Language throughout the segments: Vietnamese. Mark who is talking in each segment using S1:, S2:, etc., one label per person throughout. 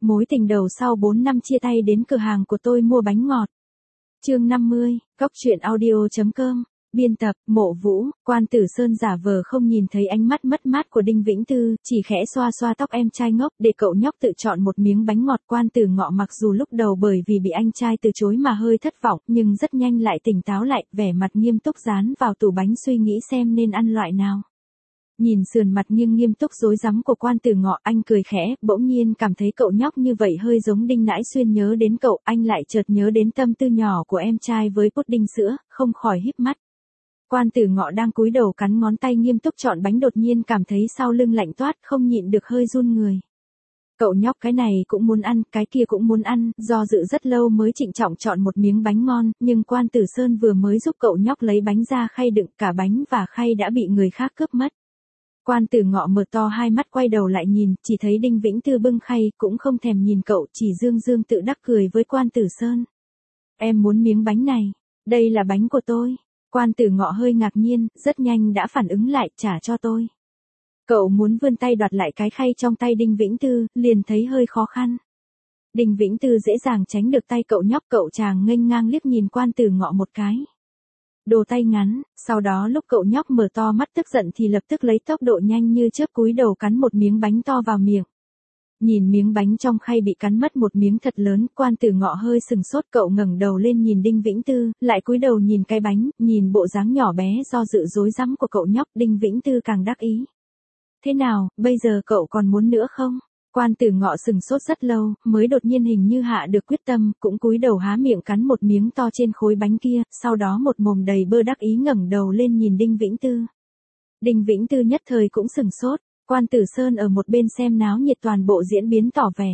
S1: mối tình đầu sau 4 năm chia tay đến cửa hàng của tôi mua bánh ngọt. Chương 50, Cóc truyện audio.com. Biên tập, Mộ Vũ. Quan Tử Sơn giả vờ không nhìn thấy ánh mắt mất mát của Đinh Vĩnh Tư, chỉ khẽ xoa xoa tóc em trai ngốc để cậu nhóc tự chọn một miếng bánh ngọt. Quan Tử Ngọ mặc dù lúc đầu bởi vì bị anh trai từ chối mà hơi thất vọng, nhưng rất nhanh lại tỉnh táo lại, vẻ mặt nghiêm túc dán vào tủ bánh suy nghĩ xem nên ăn loại nào. Nhìn sườn mặt nghiêng nghiêm túc rối rắm của Quan Tử Ngọ, anh cười khẽ, bỗng nhiên cảm thấy cậu nhóc như vậy hơi giống Đinh Nãi Xuyên. Nhớ đến cậu, anh lại chợt nhớ đến tâm tư nhỏ của em trai với pudding sữa, không khỏi híp mắt. Quan Tử Ngọ đang cúi đầu cắn ngón tay nghiêm túc chọn bánh, đột nhiên cảm thấy sau lưng lạnh toát, không nhịn được hơi run người. Cậu nhóc cái này cũng muốn ăn, cái kia cũng muốn ăn, do dự rất lâu mới trịnh trọng chọn một miếng bánh ngon, nhưng Quan Tử Sơn vừa mới giúp cậu nhóc lấy bánh ra khay đựng, cả bánh và khay đã bị người khác cướp mất. Quan Tử Ngọ mở to hai mắt quay đầu lại nhìn, chỉ thấy Đinh Vĩnh Tư bưng khay, cũng không thèm nhìn cậu, chỉ dương dương tự đắc cười với Quan Tử Sơn. Em muốn miếng bánh này, đây là bánh của tôi. Quan Tử Ngọ hơi ngạc nhiên, rất nhanh đã phản ứng lại, trả cho tôi. Cậu muốn vươn tay đoạt lại cái khay trong tay Đinh Vĩnh Tư, liền thấy hơi khó khăn. Đinh Vĩnh Tư dễ dàng tránh được tay cậu nhóc, cậu chàng nghênh ngang liếc nhìn Quan Tử Ngọ một cái. Đồ tay ngắn, sau đó lúc cậu nhóc mở to mắt tức giận thì lập tức lấy tốc độ nhanh như chớp cúi đầu cắn một miếng bánh to vào miệng. Nhìn miếng bánh trong khay bị cắn mất một miếng thật lớn, Quan Tử Ngọ hơi sừng sốt, cậu ngẩng đầu lên nhìn Đinh Vĩnh Tư, lại cúi đầu nhìn cái bánh, nhìn bộ dáng nhỏ bé do dự rối rắm của cậu nhóc, Đinh Vĩnh Tư càng đắc ý. Thế nào, bây giờ cậu còn muốn nữa không? Quan Tử Ngọ sừng sốt rất lâu, mới đột nhiên hình như hạ được quyết tâm, cũng cúi đầu há miệng cắn một miếng to trên khối bánh kia, sau đó một mồm đầy bơ đắc ý ngẩng đầu lên nhìn Đinh Vĩnh Tư. Đinh Vĩnh Tư nhất thời cũng sừng sốt, Quan Tử Sơn ở một bên xem náo nhiệt toàn bộ diễn biến tỏ vẻ.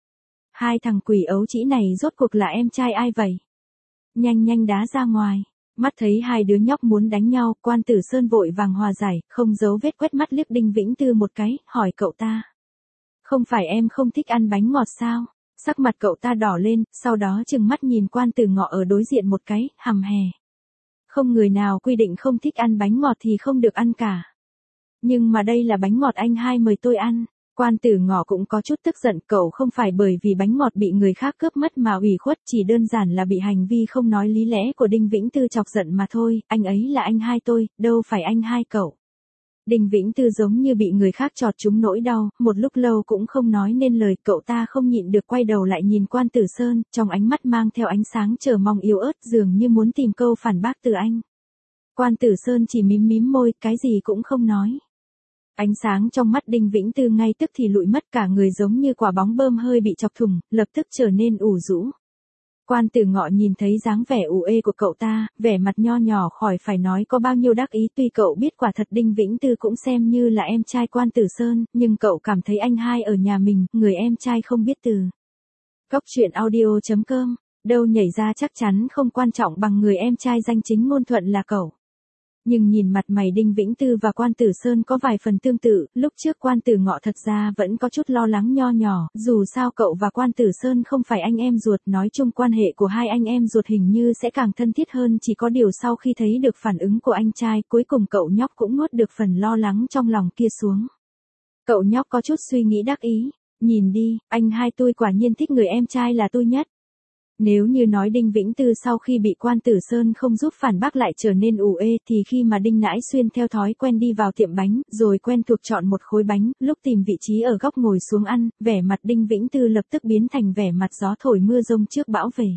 S1: Hai thằng quỷ ấu trĩ này rốt cuộc là em trai ai vậy? Nhanh nhanh đá ra ngoài. Mắt thấy hai đứa nhóc muốn đánh nhau, Quan Tử Sơn vội vàng hòa giải, không giấu vết quét mắt liếc Đinh Vĩnh Tư một cái, hỏi cậu ta. Không phải em không thích ăn bánh ngọt sao? Sắc mặt cậu ta đỏ lên, sau đó trừng mắt nhìn Quan Tử Ngọ ở đối diện một cái, hằm hè. Không người nào quy định không thích ăn bánh ngọt thì không được ăn cả. Nhưng mà đây là bánh ngọt anh hai mời tôi ăn. Quan Tử Ngọ cũng có chút tức giận, cậu không phải bởi vì bánh ngọt bị người khác cướp mất mà ủy khuất, chỉ đơn giản là bị hành vi không nói lý lẽ của Đinh Vĩnh Tư chọc giận mà thôi, anh ấy là anh hai tôi, đâu phải anh hai cậu. Đinh Vĩnh Tư giống như bị người khác chọt trúng nỗi đau, một lúc lâu cũng không nói nên lời, cậu ta không nhịn được quay đầu lại nhìn Quan Tử Sơn, trong ánh mắt mang theo ánh sáng chờ mong yếu ớt, dường như muốn tìm câu phản bác từ anh. Quan Tử Sơn chỉ mím mím môi, cái gì cũng không nói. Ánh sáng trong mắt Đinh Vĩnh Tư ngay tức thì lụi mất, cả người giống như quả bóng bơm hơi bị chọc thủng, lập tức trở nên ủ rũ. Quan Tử Ngọ nhìn thấy dáng vẻ ủ ê của cậu ta, vẻ mặt nho nhỏ khỏi phải nói có bao nhiêu đắc ý, tuy cậu biết quả thật Đinh Vĩnh Tư cũng xem như là em trai Quan Tử Sơn, nhưng cậu cảm thấy anh hai ở nhà mình, người em trai không biết từ. Cóc truyện audio.com, đâu nhảy ra chắc chắn không quan trọng bằng người em trai danh chính ngôn thuận là cậu. Nhưng nhìn mặt mày Đinh Vĩnh Tư và Quan Tử Sơn có vài phần tương tự, lúc trước Quan Tử Ngọ thật ra vẫn có chút lo lắng nho nhỏ, dù sao cậu và Quan Tử Sơn không phải anh em ruột, nói chung quan hệ của hai anh em ruột hình như sẽ càng thân thiết hơn, chỉ có điều sau khi thấy được phản ứng của anh trai, cuối cùng cậu nhóc cũng nuốt được phần lo lắng trong lòng kia xuống. Cậu nhóc có chút suy nghĩ đắc ý, nhìn đi, anh hai tôi quả nhiên thích người em trai là tôi nhất. Nếu như nói Đinh Vĩnh Tư sau khi bị Quan Tử Sơn không giúp phản bác lại trở nên ủ ê, thì khi mà Đinh Nãi Xuyên theo thói quen đi vào tiệm bánh, rồi quen thuộc chọn một khối bánh, lúc tìm vị trí ở góc ngồi xuống ăn, vẻ mặt Đinh Vĩnh Tư lập tức biến thành vẻ mặt gió thổi mưa rông trước bão về.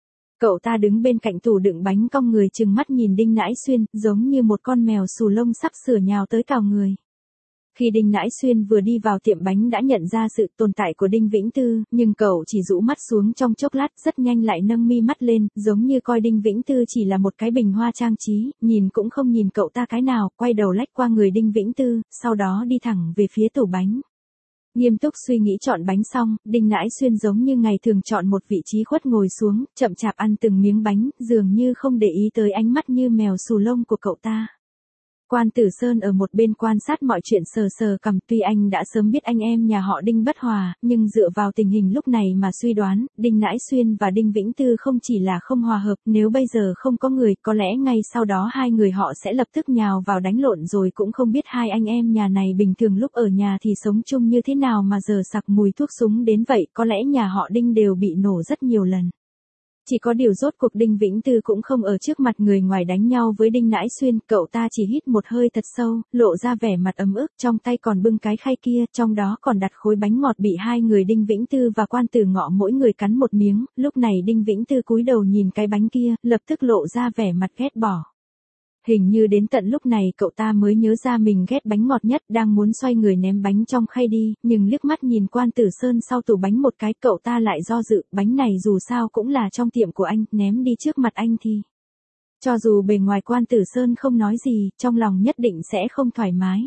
S1: Cậu ta đứng bên cạnh tủ đựng bánh cong người trừng mắt nhìn Đinh Nãi Xuyên, giống như một con mèo xù lông sắp sửa nhào tới cào người. Khi Đinh Nãi Xuyên vừa đi vào tiệm bánh đã nhận ra sự tồn tại của Đinh Vĩnh Tư, nhưng cậu chỉ rũ mắt xuống trong chốc lát, rất nhanh lại nâng mi mắt lên, giống như coi Đinh Vĩnh Tư chỉ là một cái bình hoa trang trí, nhìn cũng không nhìn cậu ta cái nào, quay đầu lách qua người Đinh Vĩnh Tư, sau đó đi thẳng về phía tủ bánh. Nghiêm túc suy nghĩ chọn bánh xong, Đinh Nãi Xuyên giống như ngày thường chọn một vị trí khuất ngồi xuống, chậm chạp ăn từng miếng bánh, dường như không để ý tới ánh mắt như mèo xù lông của cậu ta. Quan Tử Sơn ở một bên quan sát mọi chuyện sờ sờ cằm, tuy anh đã sớm biết anh em nhà họ Đinh bất hòa, nhưng dựa vào tình hình lúc này mà suy đoán, Đinh Nãi Xuyên và Đinh Vĩnh Tư không chỉ là không hòa hợp, nếu bây giờ không có người, có lẽ ngay sau đó hai người họ sẽ lập tức nhào vào đánh lộn, rồi cũng không biết hai anh em nhà này bình thường lúc ở nhà thì sống chung như thế nào mà giờ sặc mùi thuốc súng đến vậy, có lẽ nhà họ Đinh đều bị nổ rất nhiều lần. Chỉ có điều rốt cuộc Đinh Vĩnh Tư cũng không ở trước mặt người ngoài đánh nhau với Đinh Nãi Xuyên, cậu ta chỉ hít một hơi thật sâu, lộ ra vẻ mặt ấm ức, trong tay còn bưng cái khay kia, trong đó còn đặt khối bánh ngọt bị hai người Đinh Vĩnh Tư và Quan Tử Ngọ mỗi người cắn một miếng, lúc này Đinh Vĩnh Tư cúi đầu nhìn cái bánh kia, lập tức lộ ra vẻ mặt ghét bỏ. Hình như đến tận lúc này cậu ta mới nhớ ra mình ghét bánh ngọt nhất, đang muốn xoay người ném bánh trong khay đi, nhưng liếc mắt nhìn Quan Tử Sơn sau tủ bánh một cái, cậu ta lại do dự, bánh này dù sao cũng là trong tiệm của anh, ném đi trước mặt anh thì. Cho dù bề ngoài Quan Tử Sơn không nói gì, trong lòng nhất định sẽ không thoải mái.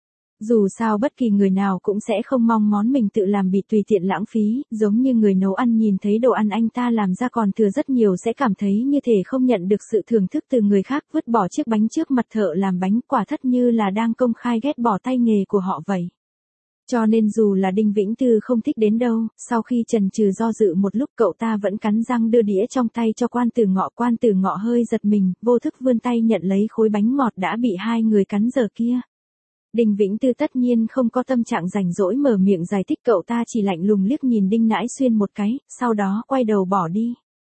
S1: Dù sao bất kỳ người nào cũng sẽ không mong món mình tự làm bị tùy tiện lãng phí, giống như người nấu ăn nhìn thấy đồ ăn anh ta làm ra còn thừa rất nhiều sẽ cảm thấy như thể không nhận được sự thưởng thức từ người khác, vứt bỏ chiếc bánh trước mặt thợ làm bánh, quả thật như là đang công khai ghét bỏ tay nghề của họ vậy. Cho nên dù là Đinh Vĩnh Tư không thích đến đâu, sau khi chần chừ do dự một lúc cậu ta vẫn cắn răng đưa đĩa trong tay cho Quan Tử Ngọ. Quan Tử Ngọ hơi giật mình, vô thức vươn tay nhận lấy khối bánh ngọt đã bị hai người cắn dở kia. Đinh Vĩnh Tư tất nhiên không có tâm trạng rảnh rỗi mở miệng giải thích, cậu ta chỉ lạnh lùng liếc nhìn Đinh Nãi Xuyên một cái, sau đó quay đầu bỏ đi.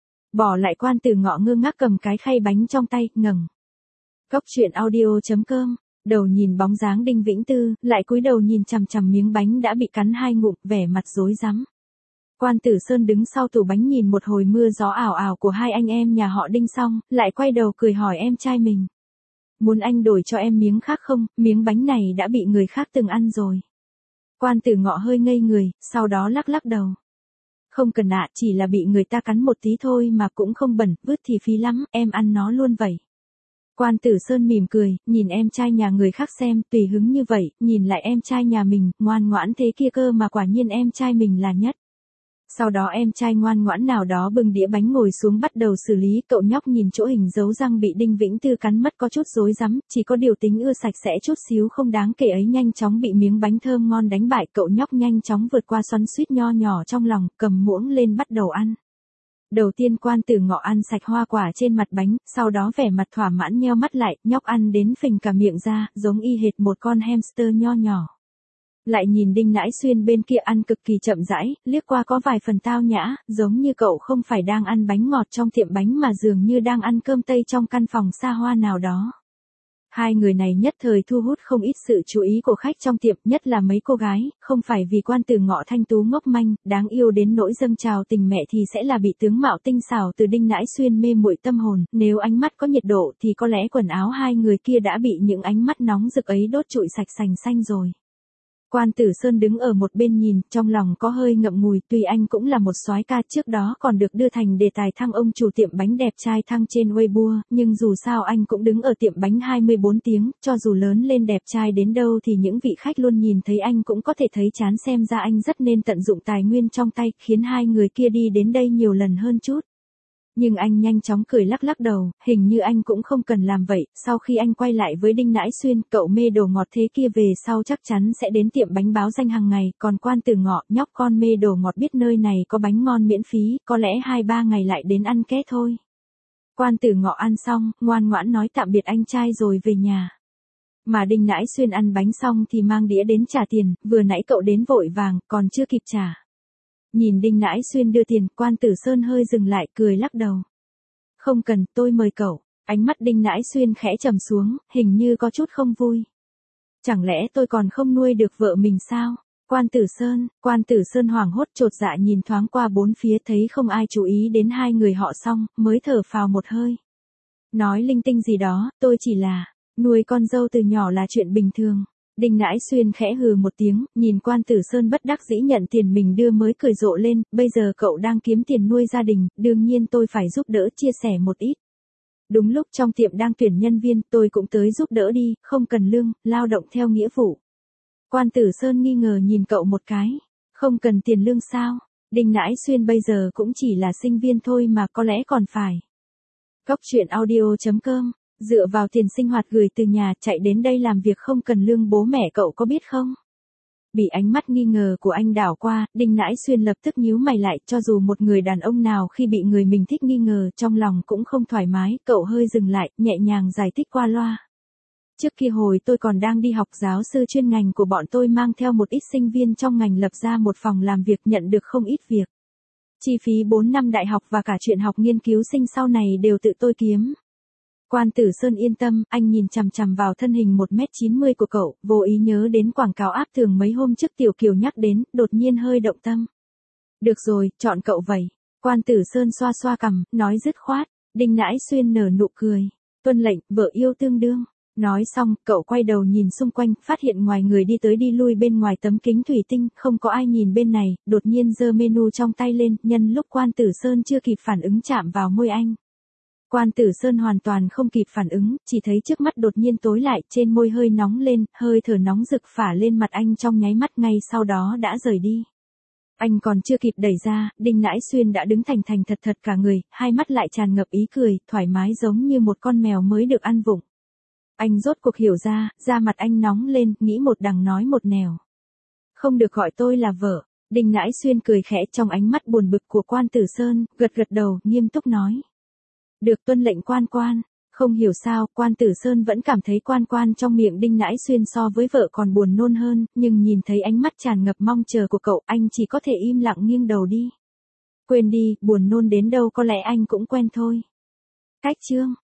S1: Bỏ lại Quan Tử Ngọ ngơ ngác cầm cái khay bánh trong tay, ngẩng. Cốc truyện audio.com, đầu nhìn bóng dáng Đinh Vĩnh Tư, lại cúi đầu nhìn chằm chằm miếng bánh đã bị cắn hai ngụm, vẻ mặt rối rắm. Quan Tử Sơn đứng sau tủ bánh nhìn một hồi mưa gió ảo ảo của hai anh em nhà họ Đinh xong, lại quay đầu cười hỏi em trai mình. Muốn anh đổi cho em miếng khác không, miếng bánh này đã bị người khác từng ăn rồi. Quan Tử Ngọ hơi ngây người, sau đó lắc lắc đầu. Không cần ạ, chỉ là bị người ta cắn một tí thôi mà cũng không bẩn, vứt thì phí lắm, em ăn nó luôn vậy. Quan Tử Sơn mỉm cười, nhìn em trai nhà người khác xem, tùy hứng như vậy, nhìn lại em trai nhà mình, ngoan ngoãn thế kia cơ mà quả nhiên em trai mình là nhất. Sau đó em trai ngoan ngoãn nào đó bưng đĩa bánh ngồi xuống bắt đầu xử lý, cậu nhóc nhìn chỗ hình dấu răng bị Đinh Vĩnh Tư cắn mất có chút rối rắm, chỉ có điều tính ưa sạch sẽ chút xíu không đáng kể ấy nhanh chóng bị miếng bánh thơm ngon đánh bại, cậu nhóc nhanh chóng vượt qua xoắn xuýt nho nhỏ trong lòng, cầm muỗng lên bắt đầu ăn. Đầu tiên Quan Tử Ngọ ăn sạch hoa quả trên mặt bánh, sau đó vẻ mặt thỏa mãn nheo mắt lại, nhóc ăn đến phình cả miệng ra, giống y hệt một con hamster nho nhỏ. Lại nhìn Đinh Nãi Xuyên bên kia ăn cực kỳ chậm rãi, liếc qua có vài phần tao nhã, giống như cậu không phải đang ăn bánh ngọt trong tiệm bánh mà dường như đang ăn cơm Tây trong căn phòng xa hoa nào đó. Hai người này nhất thời thu hút không ít sự chú ý của khách trong tiệm, nhất là mấy cô gái, không phải vì Quan Tử Ngọ thanh tú ngốc manh, đáng yêu đến nỗi dâng trào tình mẹ thì sẽ là bị tướng mạo tinh xảo từ Đinh Nãi Xuyên mê muội tâm hồn, nếu ánh mắt có nhiệt độ thì có lẽ quần áo hai người kia đã bị những ánh mắt nóng rực ấy đốt trụi sạch sành xanh rồi. Quan Tử Sơn đứng ở một bên nhìn, trong lòng có hơi ngậm ngùi, tuy anh cũng là một soái ca trước đó còn được đưa thành đề tài thăng ông chủ tiệm bánh đẹp trai thăng trên Weibo, nhưng dù sao anh cũng đứng ở tiệm bánh 24 tiếng, cho dù lớn lên đẹp trai đến đâu thì những vị khách luôn nhìn thấy anh cũng có thể thấy chán, xem ra anh rất nên tận dụng tài nguyên trong tay, khiến hai người kia đi đến đây nhiều lần hơn chút. Nhưng anh nhanh chóng cười lắc lắc đầu, hình như anh cũng không cần làm vậy, sau khi anh quay lại với Đinh Nãi Xuyên, cậu mê đồ ngọt thế kia về sau chắc chắn sẽ đến tiệm bánh báo danh hàng ngày, còn Quan Tử Ngọ, nhóc con mê đồ ngọt biết nơi này có bánh ngon miễn phí, có lẽ 2-3 ngày lại đến ăn ké thôi. Quan Tử Ngọ ăn xong, ngoan ngoãn nói tạm biệt anh trai rồi về nhà. Mà Đinh Nãi Xuyên ăn bánh xong thì mang đĩa đến trả tiền, vừa nãy cậu đến vội vàng, còn chưa kịp trả. Nhìn Đinh Nãi Xuyên đưa tiền, Quan Tử Sơn hơi dừng lại, cười lắc đầu. Không cần, tôi mời cậu. Ánh mắt Đinh Nãi Xuyên khẽ trầm xuống, hình như có chút không vui. Chẳng lẽ tôi còn không nuôi được vợ mình sao? Quan Tử Sơn hoảng hốt chột dạ nhìn thoáng qua bốn phía, thấy không ai chú ý đến hai người họ xong, mới thở phào một hơi. Nói linh tinh gì đó, tôi chỉ là, nuôi con dâu từ nhỏ là chuyện bình thường. Đinh Nãi Xuyên khẽ hừ một tiếng, nhìn Quan Tử Sơn bất đắc dĩ nhận tiền mình đưa mới cười rộ lên, bây giờ cậu đang kiếm tiền nuôi gia đình, đương nhiên tôi phải giúp đỡ chia sẻ một ít. Đúng lúc trong tiệm đang tuyển nhân viên, tôi cũng tới giúp đỡ đi, không cần lương, lao động theo nghĩa vụ. Quan Tử Sơn nghi ngờ nhìn cậu một cái, không cần tiền lương sao? Đinh Nãi Xuyên bây giờ cũng chỉ là sinh viên thôi mà có lẽ còn phải. Cốc truyện audio.com Dựa vào tiền sinh hoạt gửi từ nhà chạy đến đây làm việc không cần lương bố mẹ cậu có biết không? Bị ánh mắt nghi ngờ của anh đảo qua, Đinh Nãi Xuyên lập tức nhíu mày lại, cho dù một người đàn ông nào khi bị người mình thích nghi ngờ trong lòng cũng không thoải mái, cậu hơi dừng lại, nhẹ nhàng giải thích qua loa. Trước kia hồi tôi còn đang đi học, giáo sư chuyên ngành của bọn tôi mang theo một ít sinh viên trong ngành lập ra một phòng làm việc, nhận được không ít việc. Chi phí 4 năm đại học và cả chuyện học nghiên cứu sinh sau này đều tự tôi kiếm. Quan Tử Sơn yên tâm, anh nhìn chằm chằm vào thân hình 1m90 của cậu, vô ý nhớ đến quảng cáo áp tường mấy hôm trước Tiểu Kiều nhắc đến, đột nhiên hơi động tâm. Được rồi, chọn cậu vậy. Quan Tử Sơn xoa xoa cằm, nói dứt khoát. Đinh Nãi Xuyên nở nụ cười. Tuân lệnh, vợ yêu tương đương. Nói xong, cậu quay đầu nhìn xung quanh, phát hiện ngoài người đi tới đi lui bên ngoài tấm kính thủy tinh, không có ai nhìn bên này, đột nhiên giơ menu trong tay lên, nhân lúc Quan Tử Sơn chưa kịp phản ứng chạm vào môi anh. Quan Tử Sơn hoàn toàn không kịp phản ứng, chỉ thấy trước mắt đột nhiên tối lại, trên môi hơi nóng lên, hơi thở nóng rực phả lên mặt anh trong nháy mắt, ngay sau đó đã rời đi. Anh còn chưa kịp đẩy ra, Đinh Nãi Xuyên đã đứng thành thành thật thật cả người, hai mắt lại tràn ngập ý cười, thoải mái giống như một con mèo mới được ăn vụng. Anh rốt cuộc hiểu ra, da mặt anh nóng lên, nghĩ một đằng nói một nẻo. Không được gọi tôi là vợ. Đinh Nãi Xuyên cười khẽ trong ánh mắt buồn bực của Quan Tử Sơn, gật gật đầu, nghiêm túc nói. Được tuân lệnh quan quan. Không hiểu sao, Quan Tử Sơn vẫn cảm thấy quan quan trong miệng Đinh Nãi Xuyên so với vợ còn buồn nôn hơn, nhưng nhìn thấy ánh mắt tràn ngập mong chờ của cậu, anh chỉ có thể im lặng nghiêng đầu đi. Quên đi, buồn nôn đến đâu có lẽ anh cũng quen thôi. Cách chương